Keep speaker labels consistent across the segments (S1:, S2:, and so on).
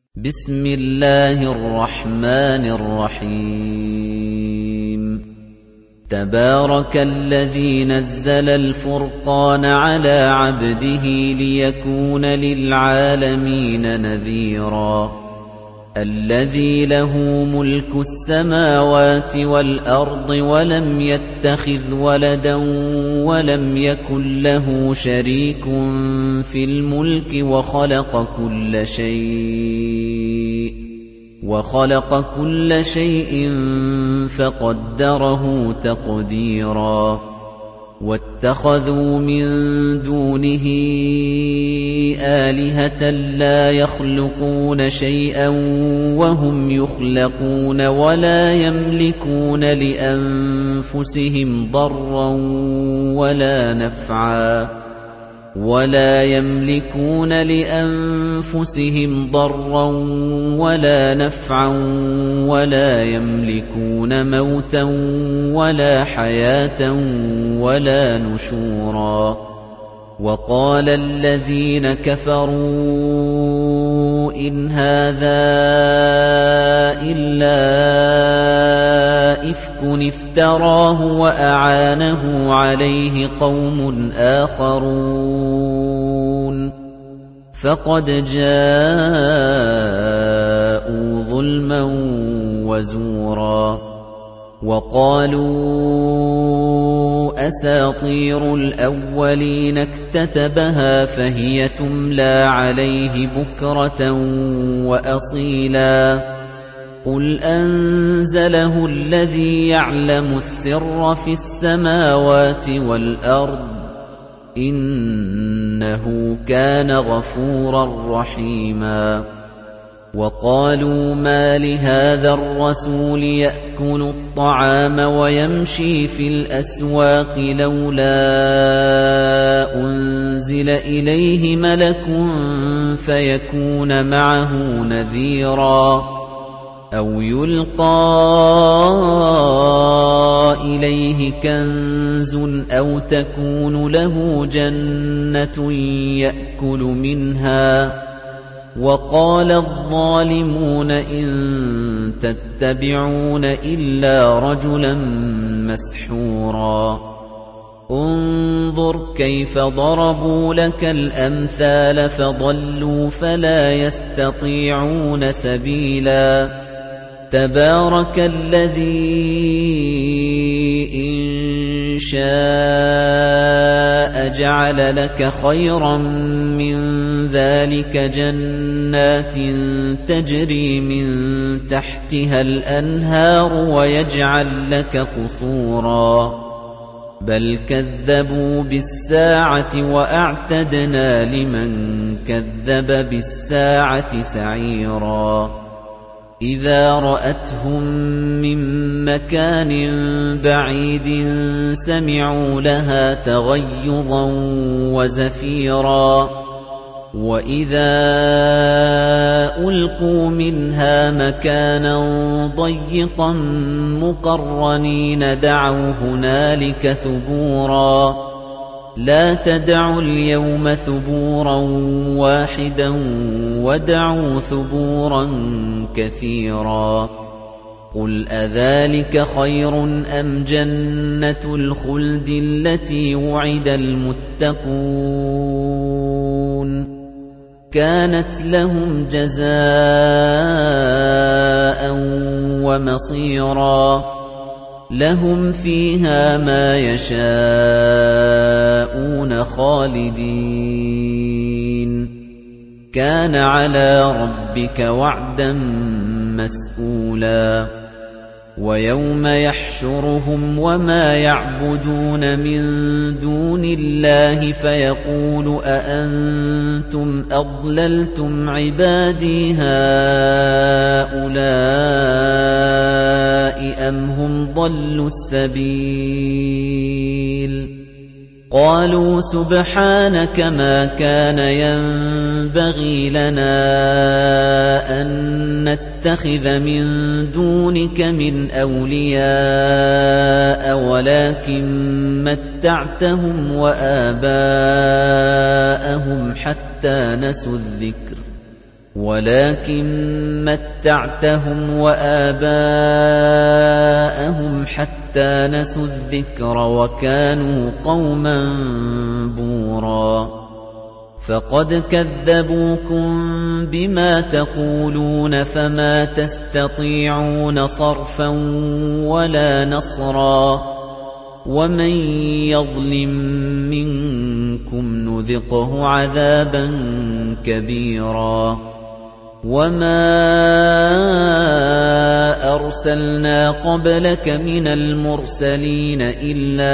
S1: بسم الله الرحمن الرحيم تبارك الذي نزل الفرقان على عبده ليكون للعالمين نذيرا الذي له ملك السماوات والأرض ولم يتخذ ولدا ولم يكن له شريك في الملك وخلق كل شيء فقدره تقديرا واتخذوا من دونه آلهة لا يخلقون شيئا وهم يخلقون ولا يملكون لأنفسهم ضرا ولا نفعا ولا يملكون موتا ولا حياة ولا نشورا وقال الذين كفروا إن هذا إلا إفك افتراه وأعانه عليه قوم آخرون فقد جاءوا ظلما وزورا وقالوا أساطير الأولين اكتتبها فهي تملى عليه بكرة وأصيلا قل أنزله الذي يعلم السر في السماوات والأرض إنه كان غفورا رحيما وقالوا ما لهذا الرسول يأكل الطعام ويمشي في الأسواق لولا أنزل إليه ملك فيكون معه نذيرا أو يلقى إليه كنز أو تكون له جنة يأكل منها وقال الظالمون إن تتبعون إلا رجلا مسحورا انظر كيف ضربوا لك الأمثال فضلوا فلا يستطيعون سبيلا تبارك الذي إن شاء جعل لك خيرا من ذلك جنات تجري من تحتها الأنهار ويجعل لك قصورا بل كذبوا بالساعة وأعتدنا لمن كذب بالساعة سعيرا إذا رأتهم من مكان بعيد سمعوا لها تغيظا وزفيرا وإذا ألقوا منها مكانا ضيقا مقرنين دعوا هنالك ثبورا لا تدعوا اليوم ثبورا واحدا ودعوا ثبورا كثيرا قل أذلك خير أم جنة الخلد التي وعد المتقون كانت لهم جزاء ومصيرا لهم فيها ما يشاءون خالدين كان على ربك وعدا مسئولا ويوم يحشرهم وما يعبدون من دون الله فيقول أأنتم أضللتم عبادي هؤلاء أم هم ضلوا السبيل قالوا سبحانك ما كان ينبغي لنا أن نتخذ من دونك من أولياء ولكن متعتهم وآباءهم حتى نسوا الذكر ولكن متعتهم وآباءهم حتى نسوا الذكر وكانوا قوما بورا فقد كذبوكم بما تقولون فما تستطيعون صرفا ولا نصرا ومن يظلم منكم نذقه عذابا كبيرا وما أرسلنا قبلك من المرسلين إلا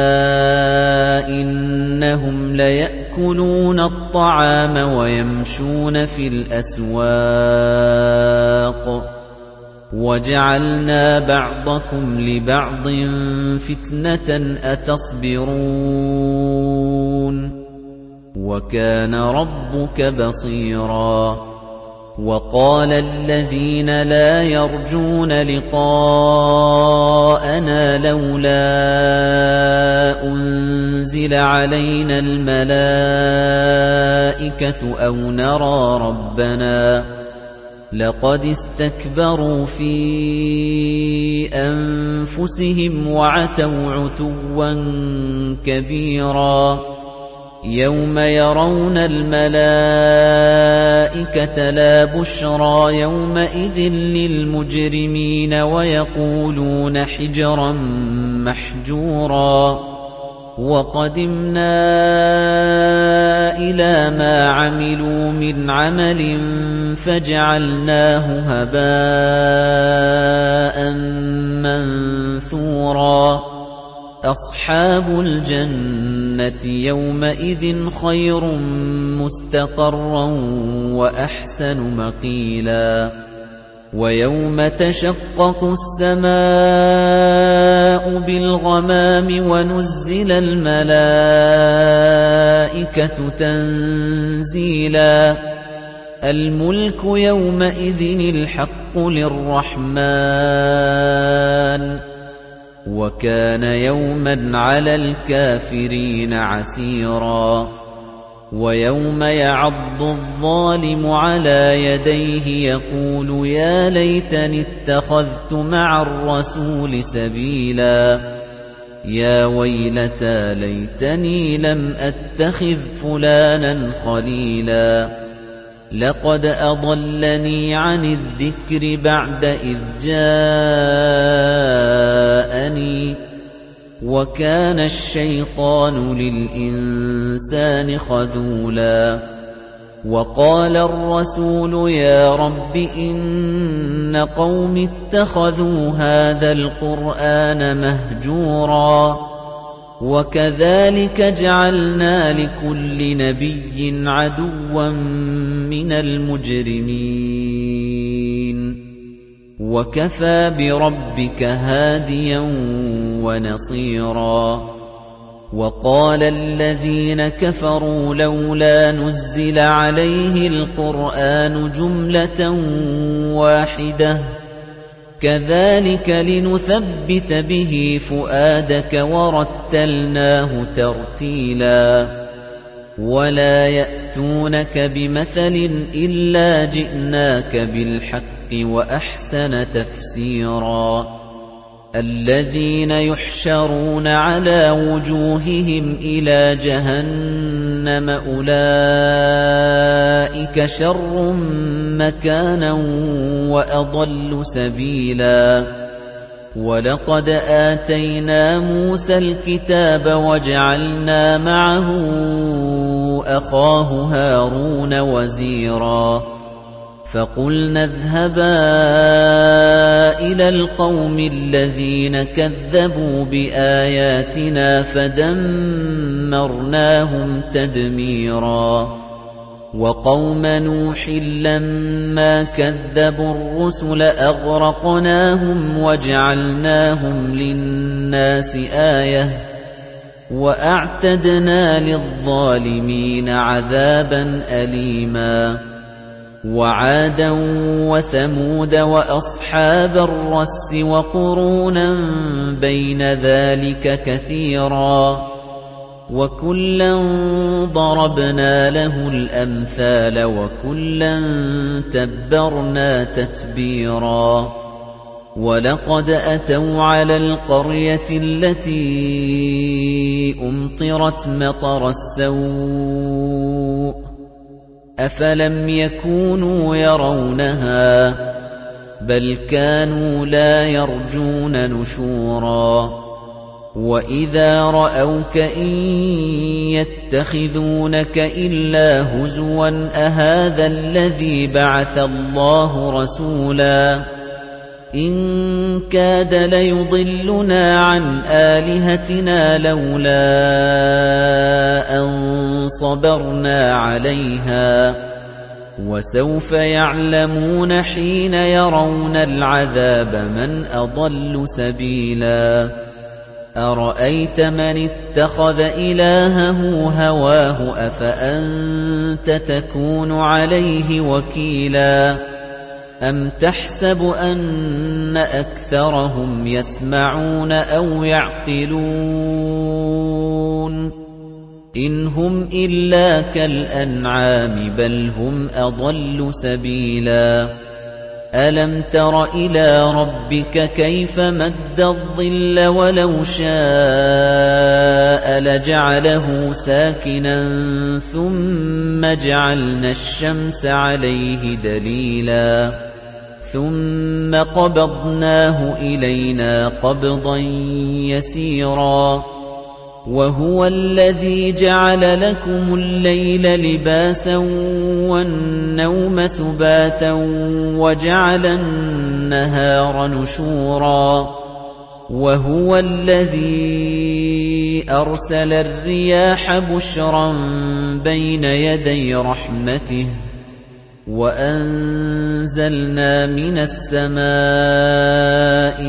S1: إنهم ليأكلون الطعام ويمشون في الأسواق وجعلنا بعضكم لبعض فتنة أتصبرون وكان ربك بصيرا وقال الذين لا يرجون لقاءنا لولا أنزل علينا الملائكة أو نرى ربنا لقد استكبروا في أنفسهم وعتوا عتوا كبيرا يوم يرون الملائكة لا بشرى يومئذ للمجرمين ويقولون حجرا محجورا وقدمنا إلى ما عملوا من عمل فجعلناه هباء منثورا أصحاب الجنة يومئذ خير مستقرا وأحسن مقيلا ويوم تشقق السماء بالغمام ونزل الملائكة تنزيلا الملك يومئذ الحق للرحمن وكان يوما على الكافرين عسيرا ويوم يعض الظالم على يديه يقول يا ليتني اتخذت مع الرسول سبيلا يا ويلتى ليتني لم أتخذ فلانا خليلا لقد أضلني عن الذكر بعد إذ جاءني وكان الشيطان للإنسان خذولا وقال الرسول يا رب إن قوم اتخذوا هذا القرآن مهجورا وكذلك جعلنا لكل نبي عدوا من المجرمين وكفى بربك هاديا ونصيرا وقال الذين كفروا لولا نزل عليه القرآن جملة واحدة كذلك لنثبت به فؤادك ورتلناه ترتيلا ولا يأتونك بمثل إلا جئناك بالحق وأحسن تفسيرا الذين يحشرون على وجوههم إلى جهنم أولئك شر مكانا وأضل سبيلا ولقد آتينا موسى الكتاب وجعلنا معه أخاه هارون وزيرا فقلنا اذهبا إلى القوم الذين كذبوا بآياتنا فدمرناهم تدميرا وقوم نوح لما كذبوا الرسل أغرقناهم وجعلناهم للناس آية وأعتدنا للظالمين عذابا أليما وعادا وثمود وأصحاب الرس وقرونا بين ذلك كثيرا وَكُلًّا ضَرَبْنَا لَهُ الْأَمْثَالَ وَكُلًّا تَبَّرْنَا تَتْبِيرًا وَلَقَدْ أَتَوْا عَلَى الْقَرْيَةِ الَّتِي أُمْطِرَتْ مَطَرَ السَّوْءِ أَفَلَمْ يَكُونُوا يَرَوْنَهَا بَلْ كَانُوا لَا يَرْجُونَ نُشُورًا وَإِذَا رَأَوْكَ إِن يَتَّخِذُونَكَ إِلَّا هُزُوًا أَهَذَا الَّذِي بَعَثَ اللَّهُ رَسُولًا إِن كَادَ لَيُضِلُّنَا عَنْ آلِهَتِنَا لَوْلَا أَن صَبَرْنَا عَلَيْهَا وَسَوْفَ يَعْلَمُونَ حِينَ يَرَوْنَ الْعَذَابَ مَنْ أَضَلُّ سَبِيلًا أَرَأَيْتَ مَنِ اتَّخَذَ إِلَٰهَهُ هَوَاهُ أَفَأَنتَ تَكُونُ عَلَيْهِ وَكِيلًا أَمْ تَحْسَبُ أَنَّ أَكْثَرَهُمْ يَسْمَعُونَ أَوْ يَعْقِلُونَ إِنْ هُمْ إِلَّا كَالْأَنْعَامِ بَلْ هُمْ أَضَلُّ سَبِيلًا أَلَمْ تَرَ إِلَىٰ رَبِّكَ كَيْفَ مَدَّ الظِّلَّ وَلَوْ شَاءَ لَجَعَلَهُ سَاكِنًا ثُمَّ جَعَلْنَا الشَّمْسَ عَلَيْهِ دَلِيلًا ثُمَّ قَبَضْنَاهُ إِلَيْنَا قَبْضًا يَسِيرًا وَهُوَ الَّذِي جَعَلَ لَكُمُ اللَّيْلَ لِبَاسًا وَالنَّوْمَ سُبَاتًا وَجَعَلَ النَّهَارَ نُشُورًا وَهُوَ الَّذِي أَرْسَلَ الرِّيَاحَ بُشْرًا بَيْنَ يَدَيْ رَحْمَتِهِ وَأَنزَلْنَا مِنَ السَّمَاءِ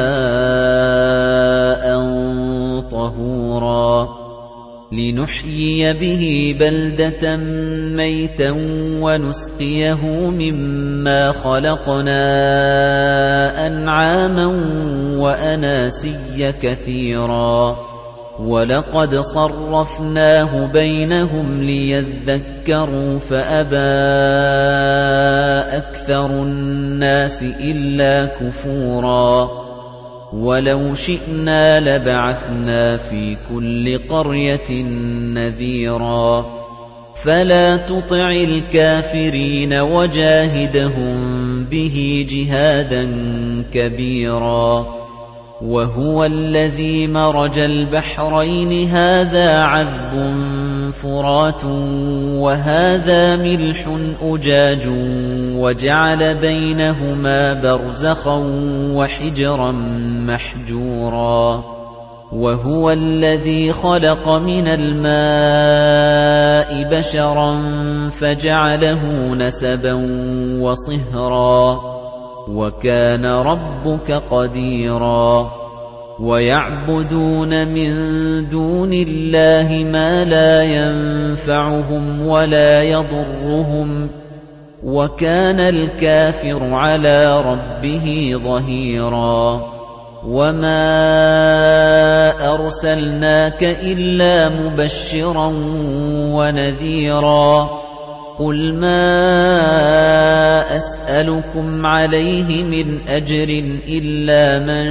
S1: مَاءً طَهُورًا لِنُحْيِيَ بِهِ بَلْدَةً مَّيْتًا وَنُسْقِيَهُ مِمَّا خَلَقْنَا أَنْعَامًا وَأَنَاسِيَّ كَثِيرًا وَلَقَدْ صَرَّفْنَاهُ بَيْنَهُمْ لِيَذَّكَّرُوا فَأَبَىٰ أَكْثَرُ النَّاسِ إِلَّا كُفُورًا وَلَوْ شِئْنَا لَبَعَثْنَا فِي كُلِّ قَرْيَةٍ نَّذِيرًا فَلَا تُطِعِ الْكَافِرِينَ وَجَاهِدْهُم بِهِ جِهَادًا كَبِيرًا وَهُوَ الَّذِي مَرَجَ الْبَحْرَيْنِ هَٰذَا عَذْبٌ فُرَاتٌ وَهَٰذَا مِلْحٌ أُجَاجٌ وَجَعَلَ بَيْنَهُمَا بَرْزَخًا وَحِجْرًا مَّحْجُورًا وَهُوَ الَّذِي خَلَقَ مِنَ الْمَاءِ بَشَرًا فَجَعَلَهُ نَسَبًا وَصِهْرًا وَكَانَ رَبُّكَ قَدِيرًا وَيَعْبُدُونَ مِن دُونِ اللَّهِ مَا لَا يَنفَعُهُمْ وَلَا يَضُرُّهُمْ وَكَانَ الْكَافِرُ عَلَى رَبِّهِ ظَهِيرًا وَمَا أَرْسَلْنَاكَ إِلَّا مُبَشِّرًا وَنَذِيرًا قُلْ مَا أَسْأَلُكُمْ عَلَيْهِ مِنْ أَجْرٍ إِلَّا مَنْ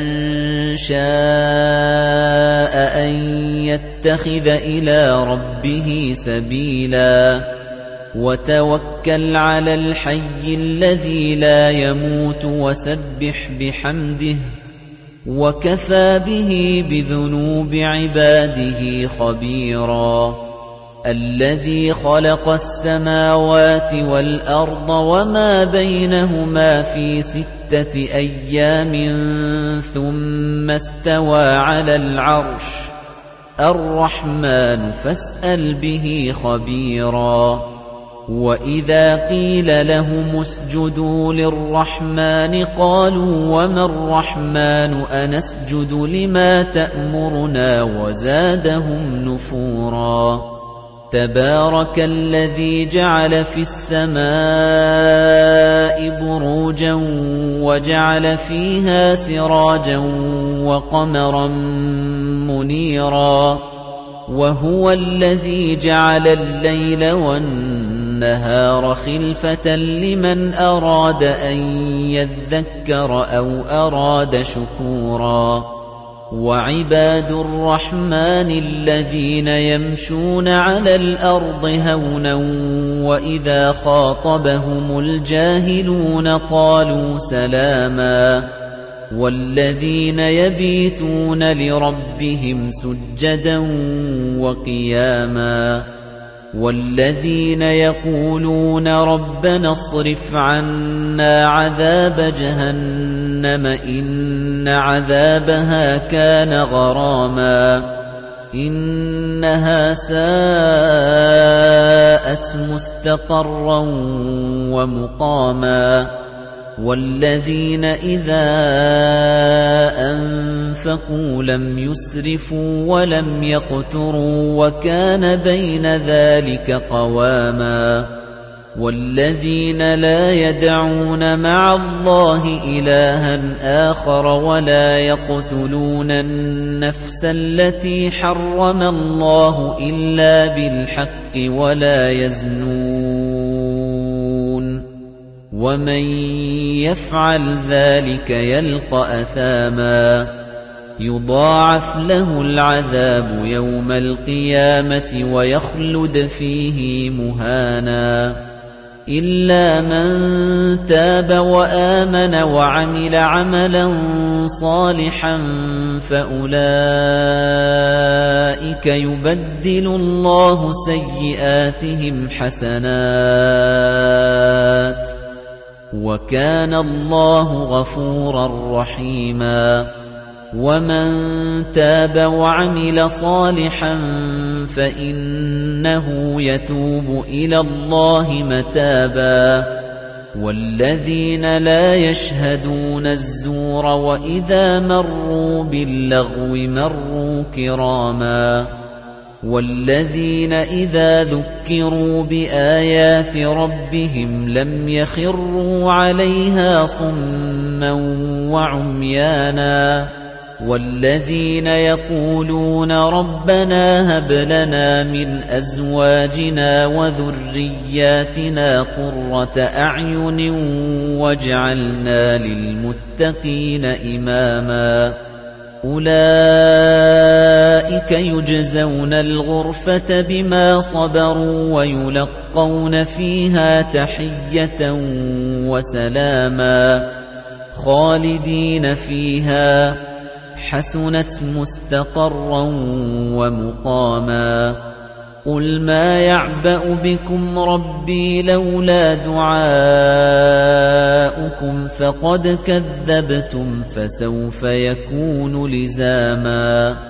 S1: شَاءَ أَنْ يَتَّخِذَ إِلَى رَبِّهِ سَبِيلًا وَتَوَكَّلْ عَلَى الْحَيِّ الَّذِي لَا يَمُوتُ وَسَبِّحْ بِحَمْدِهِ وَكَفَى بِهِ بِذُنُوبِ عِبَادِهِ خَبِيرًا الَّذِي خَلَقَ السَّمَاوَاتِ وَالْأَرْضَ وَمَا بَيْنَهُمَا فِي 6 أَيَّامٍ ثُمَّ اسْتَوَى عَلَى الْعَرْشِ الرَّحْمَنُ فَاسْأَلْ بِهِ خَبِيرًا وَإِذَا قِيلَ لَهُمُ اسْجُدُوا لِلرَّحْمَنِ قَالُوا وَمَا الرَّحْمَنُ أَنَسْجُدُ لِمَا تَأْمُرُنَا وَزَادَهُمْ نُفُورًا تَبَارَكَ الَّذِي جَعَلَ فِي السَّمَاءِ بُرُوجًا وَجَعَلَ فِيهَا سِرَاجًا وَقَمَرًا مُنِيرًا وَهُوَ الَّذِي جَعَلَ اللَّيْلَ وَالنَّهَارَ خِلْفَةً لِّمَنْ أَرَادَ أَن يَذَّكَّرَ أَوْ أَرَادَ شُكُورًا وَعِبَادُ الرَّحْمَنِ الَّذِينَ يَمْشُونَ عَلَى الْأَرْضِ هَوْنًا وَإِذَا خَاطَبَهُمُ الْجَاهِلُونَ قَالُوا سَلَامًا وَالَّذِينَ يَبِيتُونَ لِرَبِّهِمْ سُجَّدًا وَقِيَامًا وَالَّذِينَ يَقُولُونَ رَبَّنَا اصْرِفْ عَنَّا عَذَابَ جَهَنَّمَ إِنَّ عَذَابَهَا كَانَ غَرَامًا إِنَّهَا سَاءَتْ مُسْتَقَرًّا وَمُقَامًا وَالَّذِينَ إِذَا أَنفَقُوا لَمْ يُسْرِفُوا وَلَمْ يَقْتُرُوا وَكَانَ بَيْنَ ذَلِكَ قَوَامًا وَالَّذِينَ لَا يَدْعُونَ مَعَ اللَّهِ إِلَٰهًا آخَرَ وَلَا يَقْتُلُونَ النَّفْسَ الَّتِي حَرَّمَ اللَّهُ إِلَّا بِالْحَقِّ وَلَا يَزْنُونَ وَمَن يَفْعَلْ ذَلِكَ يَلْقَ أَثَامًا يُضَاعَفْ لَهُ الْعَذَابُ يَوْمَ الْقِيَامَةِ وَيَخْلُدْ فِيهِ مُهَانًا إِلَّا مَن تَابَ وَآمَنَ وَعَمِلَ عَمَلًا صَالِحًا فَأُولَئِكَ يُبَدِّلُ اللَّهُ سَيِّئَاتِهِمْ حَسَنَاتٍ وَكَانَ اللَّهُ غَفُورًا رَّحِيمًا وَمَن تَابَ وَعَمِلَ صَالِحًا فَإِنَّهُ يَتُوبُ إِلَى اللَّهِ مَتَابًا وَالَّذِينَ لَا يَشْهَدُونَ الزُّورَ وَإِذَا مَرُّوا بِاللَّغْوِ مَرُّوا كِرَامًا وَالَّذِينَ إِذَا ذُكِّرُوا بِآيَاتِ رَبِّهِمْ لَمْ يَخِرُّوا عَلَيْهَا صُمًّا وَعُمْيَانًا وَالَّذِينَ يَقُولُونَ رَبَّنَا هَبْ لَنَا مِنْ أَزْوَاجِنَا وَذُرِّيَّاتِنَا قُرَّةَ أَعْيُنٍ وَاجْعَلْنَا لِلْمُتَّقِينَ إِمَامًا أُولَئِكَ يُجْزَوْنَ الْغُرْفَةَ بِمَا صَبَرُوا وَيُلَقَّوْنَ فِيهَا تَحِيَّةً وَسَلَامًا خَالِدِينَ فِيهَا حَسُنَتْ مُسْتَقَرًّا وَمُقَامًا قُلْ مَا يَعْبَأُ بِكُمْ رَبِّي لَوْلَا دُعَاؤُكُمْ فَقَدْ كَذَّبْتُمْ فَسَوْفَ يَكُونُ لِزَامًا